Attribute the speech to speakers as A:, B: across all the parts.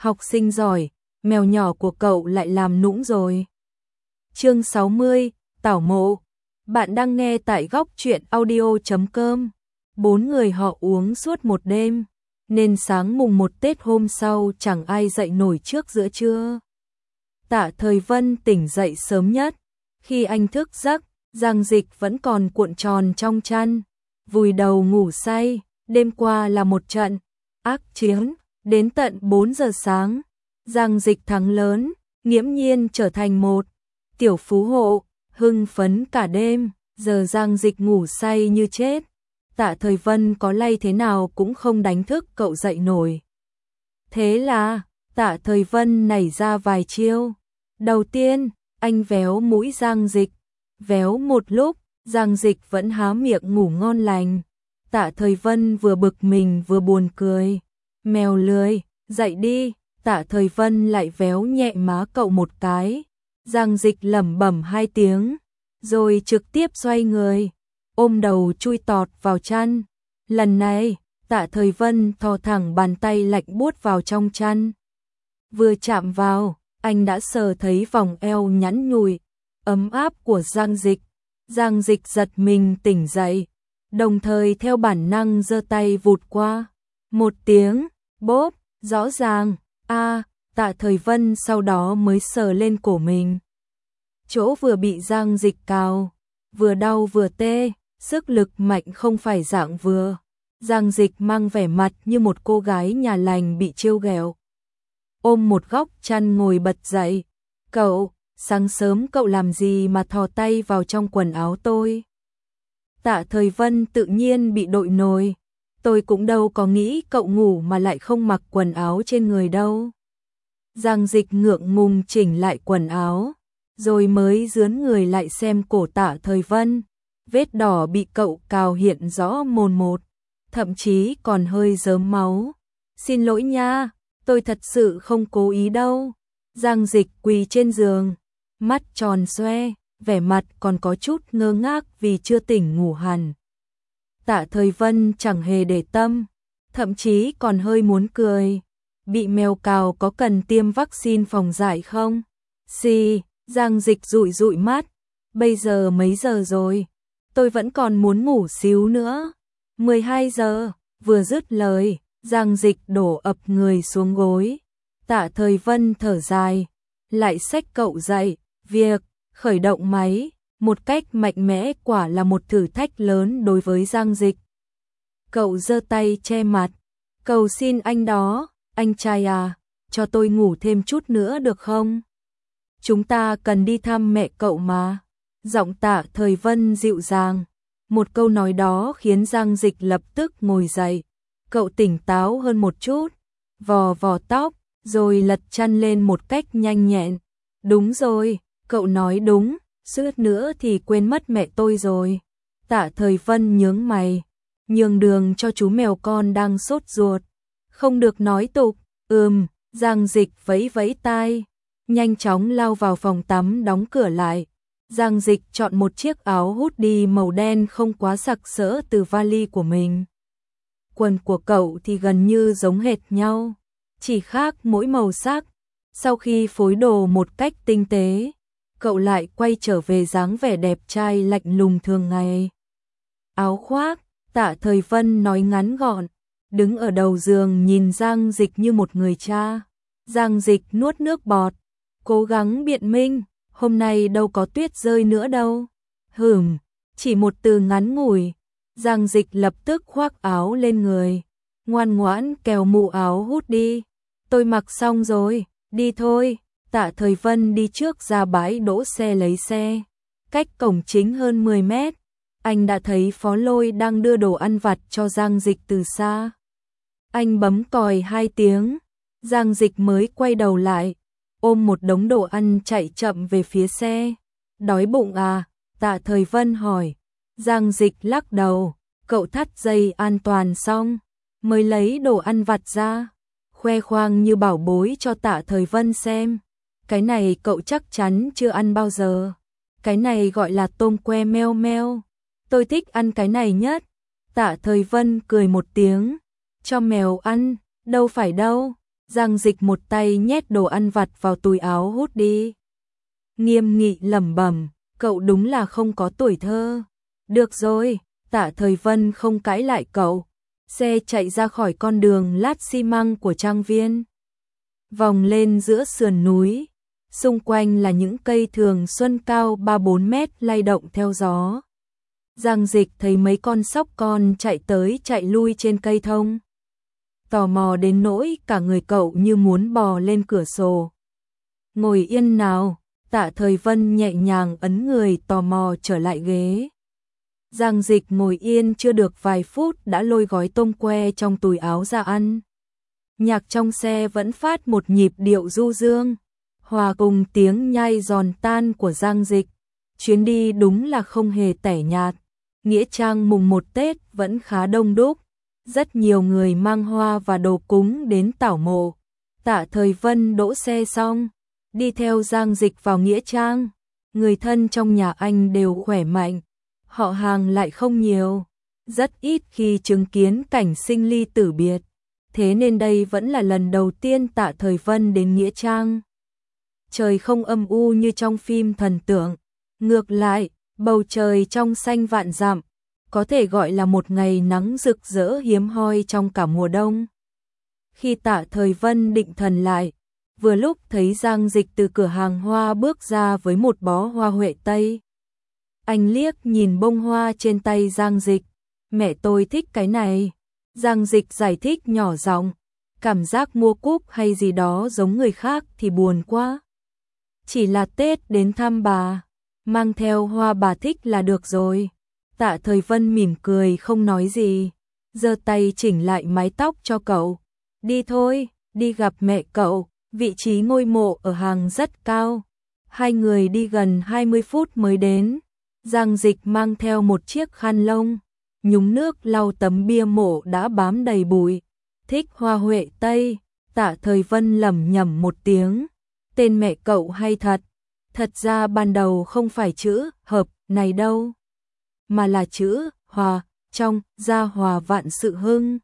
A: học sinh giỏi, mèo nhỏ của cậu lại làm nũng rồi. Chương 60, tảo mộ. Bạn đang nghe tại góc truyện audio.com. 4 người họ uống suốt một đêm, nên sáng mùng 1 Tết hôm sau chẳng ai dậy nổi trước giữa trưa. Tạ Thời Vân tỉnh dậy sớm nhất. Khi anh thức giấc, Giang Dịch vẫn còn cuộn tròn trong chăn, vùi đầu ngủ say. Đêm qua là một trận ác chiến, đến tận 4 giờ sáng, Giang Dịch thắng lớn, nghiễm nhiên trở thành một tiểu phú hộ, hưng phấn cả đêm. Giờ Giang Dịch ngủ say như chết, Tạ Thời Vân có lay thế nào cũng không đánh thức cậu dậy nổi. Thế là Tạ Thời Vân nảy ra vài chiêu. Đầu tiên, anh véo mũi Giang Dịch, véo một lúc, Giang Dịch vẫn há miệng ngủ ngon lành. Tạ Thời Vân vừa bực mình vừa buồn cười. Mèo lười, dậy đi. Tạ Thời Vân lại véo nhẹ má cậu một cái. Giang Dịch lẩm bẩm 2 tiếng, rồi trực tiếp xoay người, ôm đầu chui tọt vào chăn. Lần này, Tạ Thời Vân thò thẳng bàn tay lạnh buốt vào trong chăn. Vừa chạm vào, anh đã sờ thấy vòng eo nhẵn nhụi, ấm áp của Giang Dịch. Giang Dịch giật mình tỉnh dậy, đồng thời theo bản năng giơ tay vụt qua. Một tiếng, bốp, rõ ràng, Tạ Thời Vân sau đó mới sờ lên cổ mình. Chỗ vừa bị Giang Dịch cào, vừa đau vừa tê, sức lực mạnh không phải dạng vừa. Giang Dịch mang vẻ mặt như một cô gái nhà lành bị trêu ghẹo. Ôm một góc chăn ngồi bật dậy. Cậu, sáng sớm cậu làm gì mà thò tay vào trong quần áo tôi? Tạ Thời Vân tự nhiên bị đội nổi. Tôi cũng đâu có nghĩ cậu ngủ mà lại không mặc quần áo trên người đâu. Giang Dịch ngượng ngùng chỉnh lại quần áo, rồi mới dướn người lại xem cổ Tạ Thời Vân. Vết đỏ bị cậu cào hiện rõ mồn một, thậm chí còn hơi rớm máu. Xin lỗi nha, tôi thật sự không cố ý đâu. Giang Dịch quỳ trên giường, mắt tròn xoe, vẻ mặt còn có chút ngơ ngác vì chưa tỉnh ngủ hẳn. Tạ Thời Vân chẳng hề để tâm, thậm chí còn hơi muốn cười. Bị mèo cào có cần tiêm vaccine phòng dại không? Giang Dịch dụi dụi mắt. Bây giờ mấy giờ rồi? Tôi vẫn còn muốn ngủ xíu nữa. 12 giờ, vừa dứt lời, Giang Dịch đổ ập người xuống gối. Tạ Thời Vân thở dài, lại xách cậu dậy. Việc khởi động máy một cách mạnh mẽ quả là một thử thách lớn đối với Giang Dịch. Cậu giơ tay che mặt, cầu xin anh đó. Anh trai à, cho tôi ngủ thêm chút nữa được không? Chúng ta cần đi thăm mẹ cậu mà. Giọng Tạ Thời Vân dịu dàng. Một câu nói đó khiến Giang Dịch lập tức ngồi dậy. Cậu tỉnh táo hơn một chút, vò vò tóc, rồi lật chăn lên một cách nhanh nhẹn. Đúng rồi, cậu nói đúng, suýt nữa thì quên mất mẹ tôi rồi. Tạ Thời Vân nhướng mày, nhường đường cho chú mèo con đang sốt ruột. Không được nói tục. Giang Dịch vẫy vẫy tai, nhanh chóng lao vào phòng tắm đóng cửa lại. Giang Dịch chọn một chiếc áo hoodie màu đen không quá sặc sỡ từ vali của mình. Quần của cậu thì gần như giống hệt nhau, chỉ khác mỗi màu sắc. Sau khi phối đồ một cách tinh tế, cậu lại quay trở về dáng vẻ đẹp trai lạnh lùng thường ngày. Áo khoác, Tạ Thời Vân nói ngắn gọn, đứng ở đầu giường nhìn Giang Dịch như một người cha. Giang Dịch nuốt nước bọt, cố gắng biện minh, hôm nay đâu có tuyết rơi nữa đâu. Chỉ một từ ngắn ngủi. Giang Dịch lập tức khoác áo lên người, ngoan ngoãn kéo mũ áo hút đi. Tôi mặc xong rồi, đi thôi. Tạ Thời Vân đi trước ra bãi đỗ xe lấy xe. Cách cổng chính hơn 10 mét, anh đã thấy Phó Lôi đang đưa đồ ăn vặt cho Giang Dịch từ xa. Anh bấm còi 2 tiếng, Giang Dịch mới quay đầu lại, ôm một đống đồ ăn chạy chậm về phía xe. Đói bụng à? Tạ Thời Vân hỏi. Giang Dịch lắc đầu, cậu thắt dây an toàn xong, mới lấy đồ ăn vặt ra, khoe khoang như bảo bối cho Tạ Thời Vân xem. Cái này cậu chắc chắn chưa ăn bao giờ. Cái này gọi là tôm que meo meo. Tôi thích ăn cái này nhất. Tạ Thời Vân cười một tiếng. Cho mèo ăn, đâu phải đâu. Giang Dịch một tay nhét đồ ăn vặt vào túi áo hút đi. Nghiêm nghị lẩm bẩm, cậu đúng là không có tuổi thơ. Được rồi, Tạ Thời Vân không cãi lại cậu. Xe chạy ra khỏi con đường lát xi măng của trang viên. Vòng lên giữa sườn núi. Xung quanh là những cây thường xuân cao 3-4 mét lay động theo gió. Giang Dịch thấy mấy con sóc con chạy tới chạy lui trên cây thông. Tò mò đến nỗi cả người cậu như muốn bò lên cửa sổ. Ngồi yên nào, Tạ Thời Vân nhẹ nhàng ấn người tò mò trở lại ghế. Giang Dịch ngồi yên chưa được vài phút đã lôi gói tôm que trong túi áo ra ăn. Nhạc trong xe vẫn phát một nhịp điệu du dương, hòa cùng tiếng nhai giòn tan của Giang Dịch. Chuyến đi đúng là không hề tẻ nhạt. Nghĩa trang mùng 1 Tết vẫn khá đông đúc. Rất nhiều người mang hoa và đồ cúng đến tảo mộ. Tạ Thời Vân đỗ xe xong, đi theo Giang Dịch vào nghĩa trang. Người thân trong nhà anh đều khỏe mạnh, họ hàng lại không nhiều, rất ít khi chứng kiến cảnh sinh ly tử biệt. Thế nên đây vẫn là lần đầu tiên Tạ Thời Vân đến nghĩa trang. Trời không âm u như trong phim thần tượng, ngược lại, bầu trời trong xanh vạn dặm, có thể gọi là một ngày nắng rực rỡ hiếm hoi trong cả mùa đông. Khi Tạ Thời Vân định thần lại, vừa lúc thấy Giang Dịch từ cửa hàng hoa bước ra với một bó hoa huệ tây. Anh liếc nhìn bông hoa trên tay Giang Dịch, mẹ tôi thích cái này. Giang Dịch giải thích nhỏ giọng, cảm giác mua cúp hay gì đó giống người khác thì buồn quá. Chỉ là Tết đến thăm bà, mang theo hoa bà thích là được rồi. Tạ Thời Vân mỉm cười không nói gì, giơ tay chỉnh lại mái tóc cho cậu. Đi thôi, đi gặp mẹ cậu, vị trí ngôi mộ ở hàng rất cao. Hai người đi gần 20 phút mới đến. Giang Dịch mang theo một chiếc khăn lông, nhúng nước lau tấm bia mộ đã bám đầy bụi. Thích hoa huệ tây, Tạ Thời Vân lẩm nhẩm một tiếng. Tên mẹ cậu hay thật. Thật ra ban đầu không phải chữ hợp này đâu, mà là chữ hòa, trong gia hòa vạn sự hưng.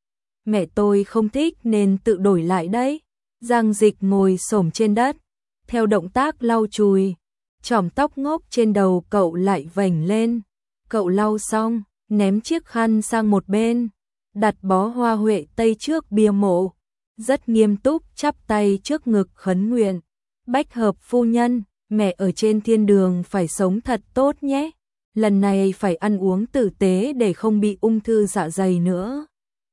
A: Mẹ tôi không thích nên tự đổi lại đấy. Giang Dịch ngồi xổm trên đất, theo động tác lau chùi, chòm tóc ngốc trên đầu cậu lại vểnh lên. Cậu lau xong, ném chiếc khăn sang một bên, đặt bó hoa huệ tây trước bia mộ, rất nghiêm túc chắp tay trước ngực khấn nguyện. Bách hợp phu nhân, mẹ ở trên thiên đường phải sống thật tốt nhé. Lần này phải ăn uống tử tế để không bị ung thư dạ dày nữa.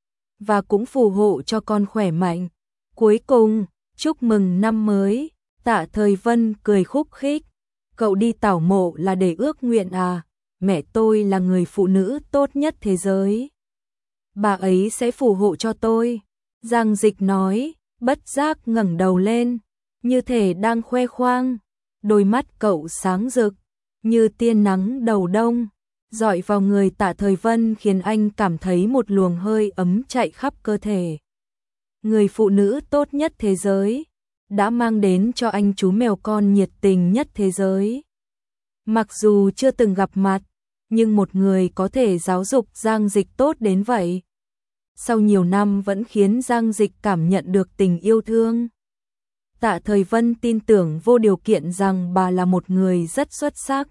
A: Và cũng phù hộ cho con khỏe mạnh. Cuối cùng, chúc mừng năm mới. Tạ Thời Vân cười khúc khích. Cậu đi tảo mộ là để ước nguyện à? Mẹ tôi là người phụ nữ tốt nhất thế giới. Bà ấy sẽ phù hộ cho tôi. Giang Dịch nói, bất giác ngẩng đầu lên, như thể đang khoe khoang. Đôi mắt cậu sáng rực, như tia nắng đầu đông, rọi vào người Tạ Thời Vân khiến anh cảm thấy một luồng hơi ấm chạy khắp cơ thể. Người phụ nữ tốt nhất thế giới, đã mang đến cho anh chú mèo con nhiệt tình nhất thế giới. Mặc dù chưa từng gặp mặt, nhưng một người có thể giáo dục Giang Dịch tốt đến vậy, sau nhiều năm vẫn khiến Giang Dịch cảm nhận được tình yêu thương. Tạ Thời Vân tin tưởng vô điều kiện rằng bà là một người rất xuất sắc.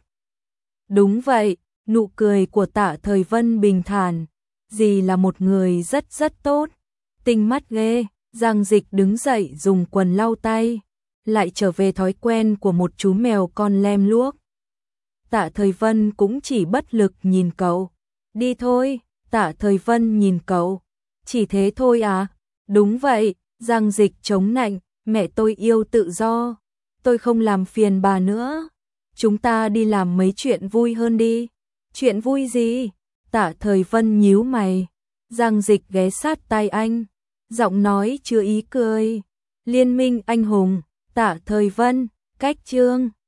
A: Đúng vậy, nụ cười của Tạ Thời Vân bình thản, dì là một người rất tốt. Tinh mắt ghê. Giang Dịch đứng dậy dùng quần lau tay, lại trở về thói quen của một chú mèo con lem luốc. Tạ Thời Vân cũng chỉ bất lực nhìn cậu. Đi thôi. Tạ Thời Vân nhìn cậu. Chỉ thế thôi à? Đúng vậy. Giang Dịch chống nạnh. Mẹ tôi yêu tự do, tôi không làm phiền bà nữa. Chúng ta đi làm mấy chuyện vui hơn đi. Chuyện vui gì? Tạ Thời Vân nhíu mày. Giang Dịch ghé sát tai anh, giọng nói chứa ý cười. Liên minh anh hùng. Tạ Thời Vân, cách chương